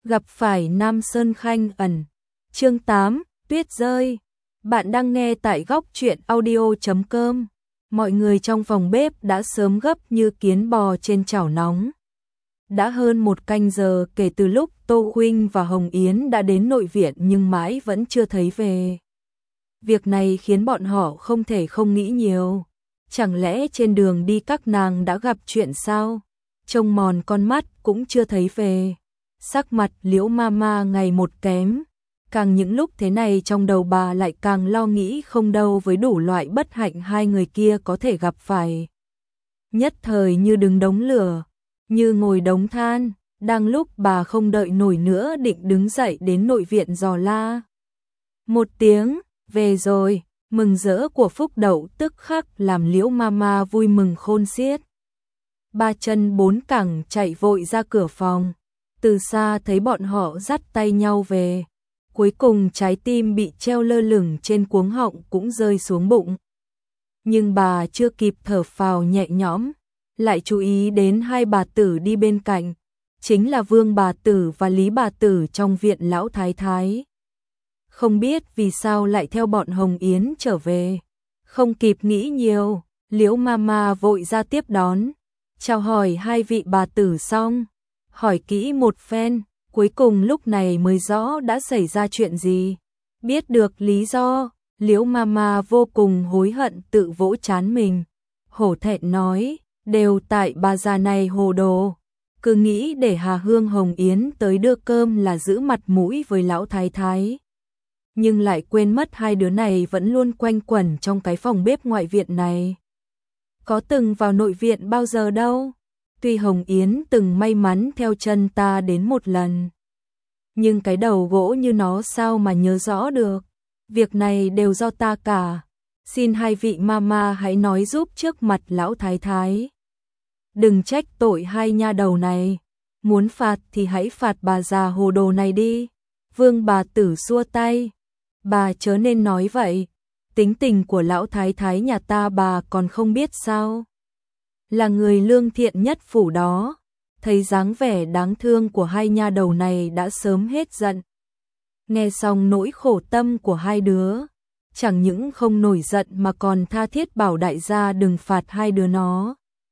Gặp phải Nam Sơn Khanh ẩn. Chương 8, tuyết rơi. Bạn đang nghe tại góc truyện audio.com. Mọi người trong phòng bếp đã sớm gấp như kiến bò trên chảo nóng. Đã hơn 1 canh giờ kể từ lúc Tô Huynh và Hồng Yến đã đến nội viện nhưng mãi vẫn chưa thấy về. Việc này khiến bọn họ không thể không nghĩ nhiều. Chẳng lẽ trên đường đi các nàng đã gặp chuyện sao? Trông mòn con mắt cũng chưa thấy về. Sắc mặt Liễu Mama ngày một kém. Càng những lúc thế này trong đầu bà lại càng lo nghĩ không đâu với đủ loại bất hạnh hai người kia có thể gặp phải. Nhất thời như đứng đống lửa, như ngồi đống than, đang lúc bà không đợi nổi nữa định đứng dậy đến nội viện dò la. Một tiếng, về rồi, mừng rỡ của Phúc Đậu tức khắc làm Liễu Mama vui mừng khôn xiết. Ba chân bốn cẳng chạy vội ra cửa phòng, từ xa thấy bọn họ dắt tay nhau về. Cuối cùng trái tim bị treo lơ lửng trên cuống họng cũng rơi xuống bụng. Nhưng bà chưa kịp thở phào nhẹ nhõm, lại chú ý đến hai bà tử đi bên cạnh, chính là Vương bà tử và Lý bà tử trong viện lão thái thái. Không biết vì sao lại theo bọn Hồng Yến trở về. Không kịp nghĩ nhiều, Liễu Mama vội ra tiếp đón, chào hỏi hai vị bà tử xong, hỏi kỹ một phen. Cuối cùng lúc này mới rõ đã xảy ra chuyện gì. Biết được lý do, Liễu Mama vô cùng hối hận tự vỗ trán mình. Hổ thẹn nói, đều tại bà già này hồ đồ. Cứ nghĩ để Hà Hương Hồng Yến tới đưa cơm là giữ mặt mũi với lão thái thái. Nhưng lại quên mất hai đứa này vẫn luôn quanh quẩn trong cái phòng bếp ngoại viện này. Có từng vào nội viện bao giờ đâu. Tuy Hồng Yến từng may mắn theo chân ta đến một lần, nhưng cái đầu gỗ như nó sao mà nhớ rõ được. Việc này đều do ta cả. Xin hai vị mama hãy nói giúp trước mặt lão thái thái. Đừng trách tội hai nha đầu này. Muốn phạt thì hãy phạt bà già hồ đồ này đi. Vương bà tử xua tay. Bà chớ nên nói vậy. Tính tình của lão thái thái nhà ta bà còn không biết sao. Là người lương thiện nhất phủ đó. Thấy dáng vẻ đáng thương của hai nha đầu này đã sớm hết giận. Nghe xong nỗi khổ tâm của hai đứa, chẳng những không nổi giận mà còn tha thiết bảo đại gia đừng phạt hai đứa nó.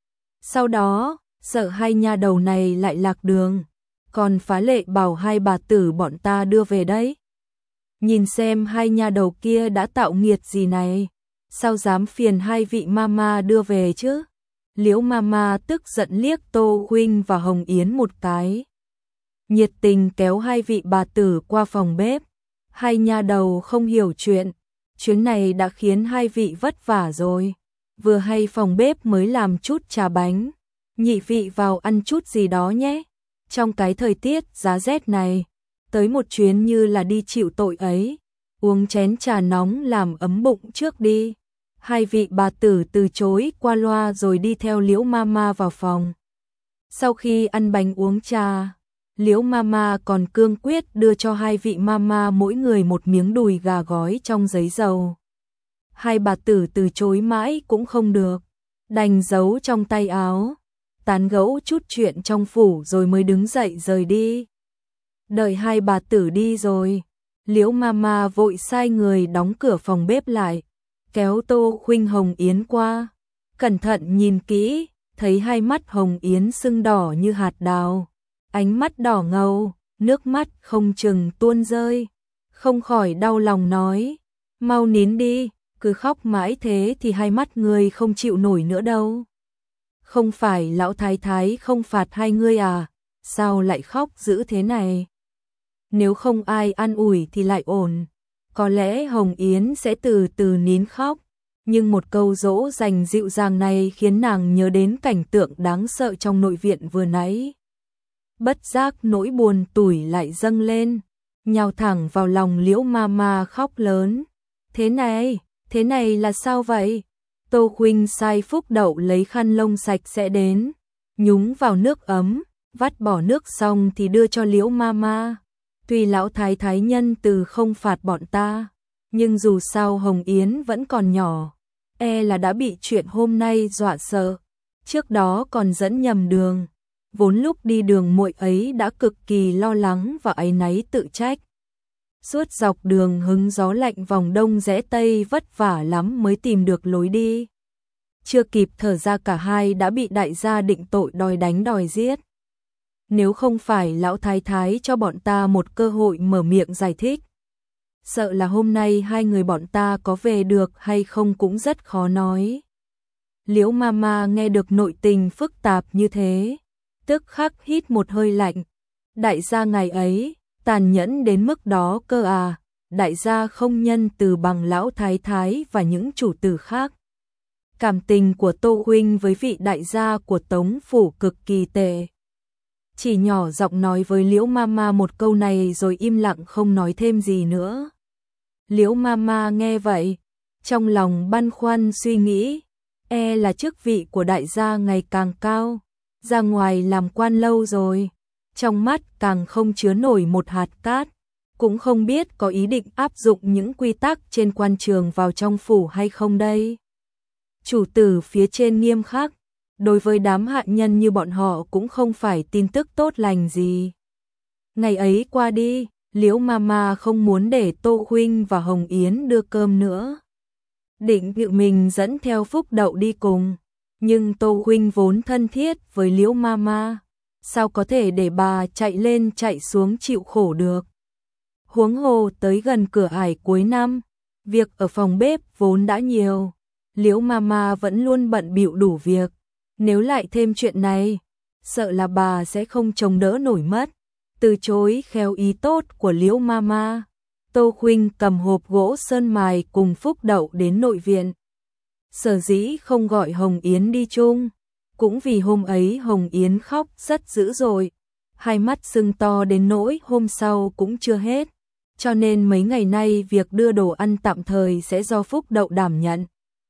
Sau đó, sợ hai nha đầu này lại lạc đường, còn phá lệ bảo hai bà tử bọn ta đưa về đấy. Nhìn xem hai nha đầu kia đã tạo nghiệt gì này, sao dám phiền hai vị mama đưa về chứ? Liễu Mama tức giận liếc Tô Huynh và Hồng Yến một cái. Nhiệt tình kéo hai vị bà tử qua phòng bếp. Hai nha đầu không hiểu chuyện. Chuyến này đã khiến hai vị vất vả rồi. Vừa hay phòng bếp mới làm chút trà bánh. Nhị vị vào ăn chút gì đó nhé. Trong cái thời tiết giá rét này, tới một chuyến như là đi chịu tội ấy. Uống chén trà nóng làm ấm bụng trước đi. Hai vị bà tử từ chối qua loa rồi đi theo Liễu Mama vào phòng. Sau khi ăn bánh uống trà, Liễu Mama còn cương quyết đưa cho hai vị mama mỗi người một miếng đùi gà gói trong giấy dầu. Hai bà tử từ chối mãi cũng không được, đành giấu trong tay áo, tán gẫu chút chuyện trong phủ rồi mới đứng dậy rời đi. Đợi hai bà tử đi rồi, Liễu Mama vội sai người đóng cửa phòng bếp lại, kéo Tô Huynh Hồng Yến qua, cẩn thận nhìn kỹ, thấy hai mắt Hồng Yến sưng đỏ như hạt đào, ánh mắt đỏ ngầu, nước mắt không chừng tuôn rơi, không khỏi đau lòng nói, mau nín đi, cứ khóc mãi thế thì hai mắt người không chịu nổi nữa đâu. Không phải lão thái thái không phạt hai ngươi à, sao lại khóc dữ thế này? Nếu không ai an ủi thì lại ổn. Có lẽ Hồng Yến sẽ từ từ nín khóc, nhưng một câu dỗ dành dịu dàng này khiến nàng nhớ đến cảnh tượng đáng sợ trong nội viện vừa nãy. Bất giác nỗi buồn tủi lại dâng lên, nhào thẳng vào lòng Liễu Mama khóc lớn. Thế này là sao vậy? Tô Huynh sai Phúc Đậu lấy khăn lông sạch sẽ đến, nhúng vào nước ấm, vắt bỏ nước xong thì đưa cho Liễu Mama. Tuy lão thái thái nhân từ không phạt bọn ta, nhưng dù sao Hồng Yến vẫn còn nhỏ, là đã bị chuyện hôm nay dọa sợ. Trước đó còn dẫn nhầm đường, Vốn lúc đi đường muội ấy đã cực kỳ lo lắng và áy náy tự trách. Suốt dọc đường hứng gió lạnh vòng đông rẽ tây vất vả lắm mới tìm được lối đi. Chưa kịp thở ra cả hai đã bị đại gia định tội đòi đánh đòi giết. Nếu không phải lão thái thái cho bọn ta một cơ hội mở miệng giải thích, sợ là hôm nay hai người bọn ta có về được hay không cũng rất khó nói. Liễu Mama nghe được nội tình phức tạp như thế, tức khắc hít một hơi lạnh. Đại gia ngày ấy, tàn nhẫn đến mức đó cơ à, đại gia không nhân từ bằng lão thái thái và những chủ tử khác. Cảm tình của Tô huynh với vị đại gia của Tống phủ cực kỳ tệ. Chỉ nhỏ giọng nói với Liễu Mama một câu này rồi im lặng không nói thêm gì nữa. Liễu Mama nghe vậy, trong lòng băn khoăn suy nghĩ, là chức vị của đại gia ngày càng cao, ra ngoài làm quan lâu rồi, trong mắt càng không chứa nổi một hạt cát, cũng không biết có ý định áp dụng những quy tắc trên quan trường vào trong phủ hay không đây. Chủ tử phía trên nghiêm khắc, đối với đám hạ nhân như bọn họ cũng không phải tin tức tốt lành gì. Ngày ấy qua đi, Liễu Mama không muốn để Tô huynh và Hồng Yến đưa cơm nữa. Định tự mình dẫn theo Phúc Đậu đi cùng, nhưng Tô huynh vốn thân thiết với Liễu Mama, sao có thể để bà chạy lên chạy xuống chịu khổ được. Huống hồ tới gần cửa ải cuối năm, việc ở phòng bếp vốn đã nhiều, Liễu Mama vẫn luôn bận bịu đủ việc, nếu lại thêm chuyện này, sợ là bà sẽ không chống đỡ nổi mất. Từ chối khéo ý tốt của Liễu Mama, Tô huynh cầm hộp gỗ sơn mài cùng Phúc Đậu đến nội viện. Sở dĩ không gọi Hồng Yến đi chung, cũng vì hôm ấy Hồng Yến khóc rất dữ dội, hai mắt sưng to đến nỗi hôm sau cũng chưa hết, cho nên mấy ngày nay việc đưa đồ ăn tạm thời sẽ do Phúc Đậu đảm nhận.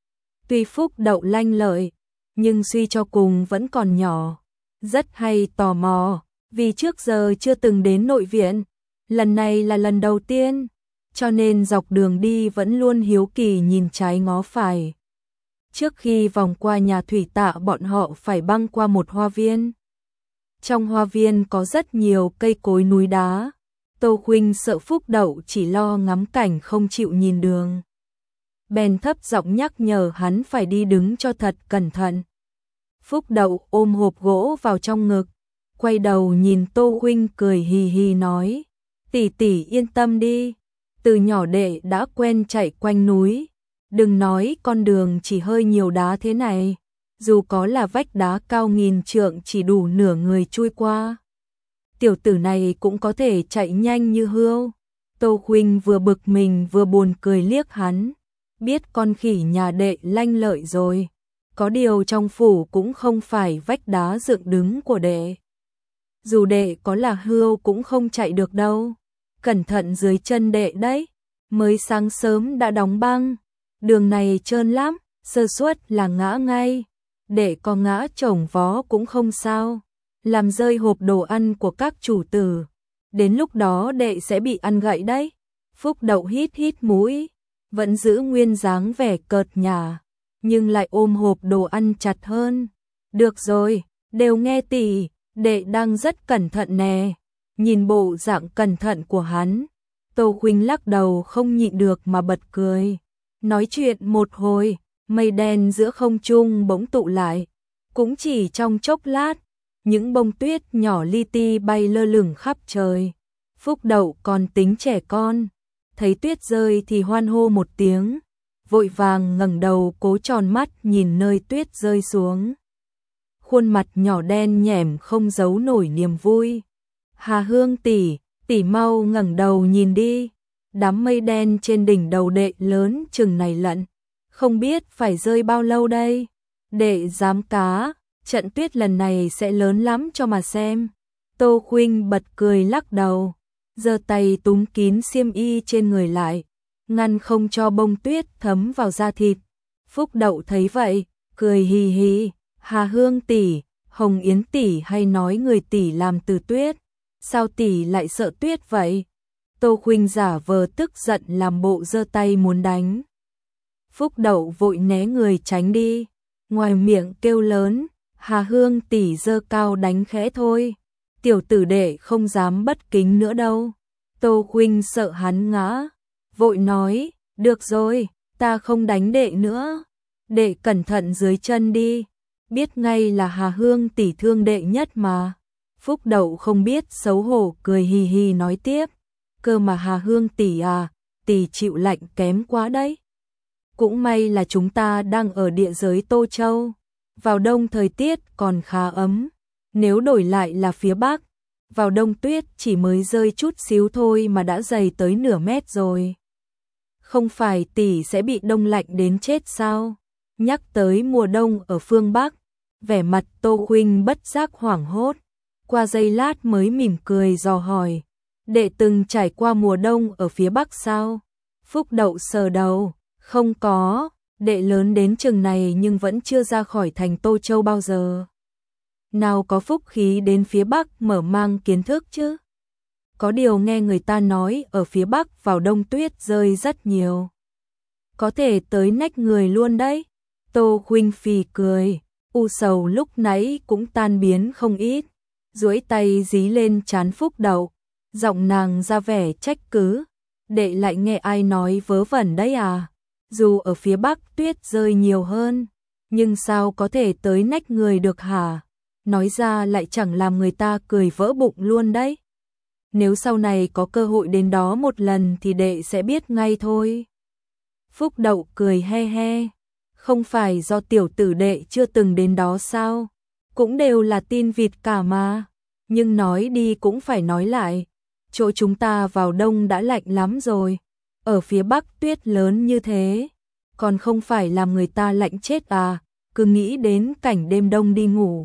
Tuy Phúc Đậu lanh lợi, nhưng suy cho cùng vẫn còn nhỏ, rất hay tò mò, vì trước giờ chưa từng đến nội viện, lần này là lần đầu tiên, cho nên dọc đường đi vẫn luôn hiếu kỳ nhìn trái ngó phải. Trước khi vòng qua nhà thủy tạ bọn họ phải băng qua một hoa viên. Trong hoa viên có rất nhiều cây cối núi đá, Tô huynh sợ Phúc Đậu chỉ lo ngắm cảnh không chịu nhìn đường. Bèn thấp giọng nhắc nhở hắn phải đi đứng cho thật cẩn thận. Phúc Đậu ôm hộp gỗ vào trong ngực, quay đầu nhìn Tô huynh cười hì hì nói, tỷ tỷ yên tâm đi, từ nhỏ đệ đã quen chạy quanh núi, đừng nói con đường chỉ hơi nhiều đá thế này, dù có là vách đá cao nghìn trượng chỉ đủ nửa người chui qua. Tiểu tử này cũng có thể chạy nhanh như hươu. Tô huynh vừa bực mình vừa buồn cười liếc hắn, biết con khỉ nhà đệ lanh lợi rồi, có điều trong phủ cũng không phải vách đá dựng đứng của đệ. Dù đệ có là hươu cũng không chạy được đâu, cẩn thận dưới chân đệ đấy, mới sáng sớm đã đóng băng, đường này trơn lắm, sơ suất là ngã ngay, đệ có ngã chồng vó cũng không sao, làm rơi hộp đồ ăn của các chủ tử, đến lúc đó đệ sẽ bị ăn gậy đấy. Phúc Đậu hít hít mũi, vẫn giữ nguyên dáng vẻ cợt nhả, nhưng lại ôm hộp đồ ăn chặt hơn. Được rồi, đều nghe tỷ, đệ đang rất cẩn thận nè. Nhìn bộ dạng cẩn thận của hắn, Tô huynh lắc đầu không nhịn được mà bật cười. Nói chuyện một hồi, mây đen giữa không trung bỗng tụ lại, cũng chỉ trong chốc lát, những bông tuyết nhỏ li ti bay lơ lửng khắp trời. Phúc Đậu còn tính trẻ con, thấy tuyết rơi thì hoan hô một tiếng, vội vàng ngẩng đầu cố tròn mắt nhìn nơi tuyết rơi xuống. Khuôn mặt nhỏ đen nhẻm không giấu nổi niềm vui. Hà Hương tỷ, tỷ mau ngẩng đầu nhìn đi, đám mây đen trên đỉnh đầu đệ lớn chừng này lận, không biết phải rơi bao lâu đây. Đệ dám cá, trận tuyết lần này sẽ lớn lắm cho mà xem. Tô huynh bật cười lắc đầu, giơ tay túm kín xiêm y trên người lại, ngăn không cho bông tuyết thấm vào da thịt. Phúc Đậu thấy vậy, cười hì hì, Hà Hương tỷ, Hồng Yến tỷ hay nói người tỷ làm từ tuyết, sao tỷ lại sợ tuyết vậy? Tô huynh giả vờ tức giận làm bộ giơ tay muốn đánh. Phúc Đậu vội né người tránh đi, ngoài miệng kêu lớn, Hà Hương tỷ giơ cao đánh khẽ thôi. Tiểu tử đệ không dám bất kính nữa đâu. Tô huynh sợ hắn ngã, vội nói, được rồi, ta không đánh đệ nữa. Đệ cẩn thận dưới chân đi, biết ngay là Hà Hương tỷ thương đệ nhất mà. Phúc Đậu không biết xấu hổ cười hì hì nói tiếp, cơ mà Hà Hương tỷ à, tỷ chịu lạnh kém quá đấy. Cũng may là chúng ta đang ở địa giới Tô Châu, vào đông thời tiết còn khá ấm, nếu đổi lại là phía Bắc, vào đông tuyết chỉ mới rơi chút xíu thôi mà đã dày tới nửa mét rồi. Không phải tỷ sẽ bị đông lạnh đến chết sao? Nhắc tới mùa đông ở phương Bắc, vẻ mặt Tô huynh bất giác hoảng hốt, qua giây lát mới mỉm cười dò hỏi, đệ từng trải qua mùa đông ở phía Bắc sao? Phúc Đậu sờ đầu, không có, đệ lớn đến chừng này nhưng vẫn chưa ra khỏi thành Tô Châu bao giờ. Nào có phúc khí đến phía Bắc mở mang kiến thức chứ? Có điều nghe người ta nói ở phía Bắc vào đông tuyết rơi rất nhiều. Có thể tới nách người luôn đấy. Tô huynh phì cười, u sầu lúc nãy cũng tan biến không ít. Duỗi tay dí lên trán Phúc Đậu, giọng nàng ra vẻ trách cứ. Đệ lại nghe ai nói vớ vẩn đấy à? Dù ở phía Bắc tuyết rơi nhiều hơn, nhưng sao có thể tới nách người được hả? Nói ra lại chẳng làm người ta cười vỡ bụng luôn đấy. Nếu sau này có cơ hội đến đó một lần thì đệ sẽ biết ngay thôi. Phúc Đậu cười he he, không phải do tiểu tử đệ chưa từng đến đó sao? Cũng đều là tin vịt cả mà. Nhưng nói đi cũng phải nói lại, chỗ chúng ta vào đông đã lạnh lắm rồi. Ở phía Bắc tuyết lớn như thế, còn không phải làm người ta lạnh chết à? Cứ nghĩ đến cảnh đêm đông đi ngủ,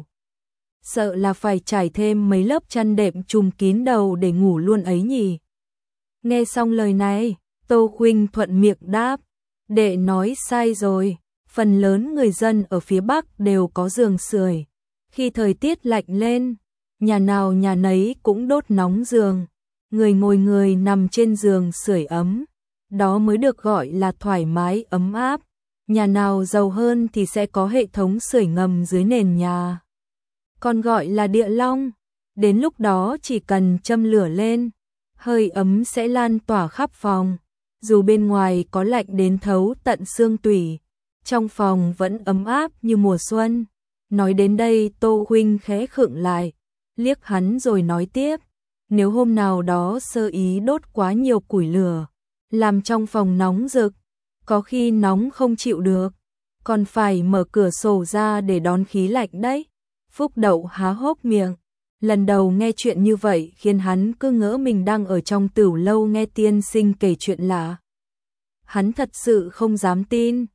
sợ là phải trải thêm mấy lớp chăn đệm trùm kín đầu để ngủ luôn ấy nhỉ. Nghe xong lời này, Tô huynh thuận miệng đáp, đệ nói sai rồi, phần lớn người dân ở phía Bắc đều có giường sưởi. Khi thời tiết lạnh lên, nhà nào nhà nấy cũng đốt nóng giường, người ngồi người nằm trên giường sưởi ấm, đó mới được gọi là thoải mái ấm áp. Nhà nào giàu hơn thì sẽ có hệ thống sưởi ngầm dưới nền nhà, còn gọi là địa long. Đến lúc đó chỉ cần châm lửa lên, hơi ấm sẽ lan tỏa khắp phòng. Dù bên ngoài có lạnh đến thấu tận xương tủy, trong phòng vẫn ấm áp như mùa xuân. Nói đến đây Tô huynh khẽ khựng lại, liếc hắn rồi nói tiếp, nếu hôm nào đó sơ ý đốt quá nhiều củi lửa, làm trong phòng nóng rực, có khi nóng không chịu được, còn phải mở cửa sổ ra để đón khí lạnh đấy. Phúc Đậu há hốc miệng, lần đầu nghe chuyện như vậy khiến hắn cứ ngỡ mình đang ở trong tửu lâu nghe tiên sinh kể chuyện lạ. Hắn thật sự không dám tin.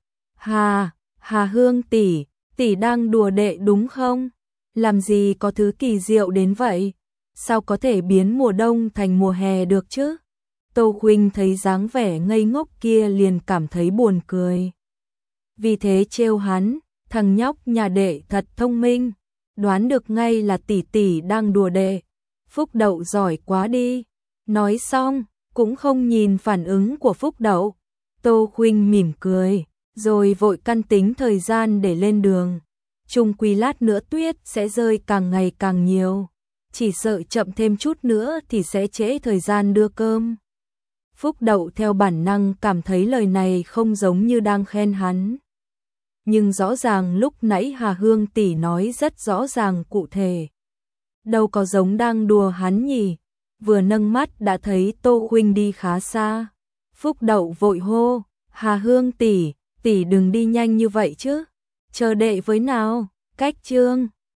Hà Hương tỷ, tỷ đang đùa đệ đúng không? Làm gì có thứ kỳ diệu đến vậy? Sao có thể biến mùa đông thành mùa hè được chứ? Tô huynh thấy dáng vẻ ngây ngốc kia liền cảm thấy buồn cười. Vì thế trêu hắn, thằng nhóc nhà đệ thật thông minh, đoán được ngay là tỷ tỷ đang đùa đệ. Phúc Đậu giỏi quá đi. Nói xong, cũng không nhìn phản ứng của Phúc Đậu. Tô huynh mỉm cười, rồi vội căn tính thời gian để lên đường. Chung quy lát nữa tuyết sẽ rơi càng ngày càng nhiều, chỉ sợ chậm thêm chút nữa thì sẽ trễ thời gian đưa cơm. Phúc Đậu theo bản năng cảm thấy lời này không giống như đang khen hắn. Nhưng rõ ràng lúc nãy Hà Hương tỷ nói rất rõ ràng cụ thể. Đâu có giống đang đùa hắn nhỉ? Vừa nâng mắt đã thấy Tô huynh đi khá xa. Phúc Đậu vội hô, Hà Hương tỷ, tỷ đừng đi nhanh như vậy chứ. Chờ đệ với nào, cách chương.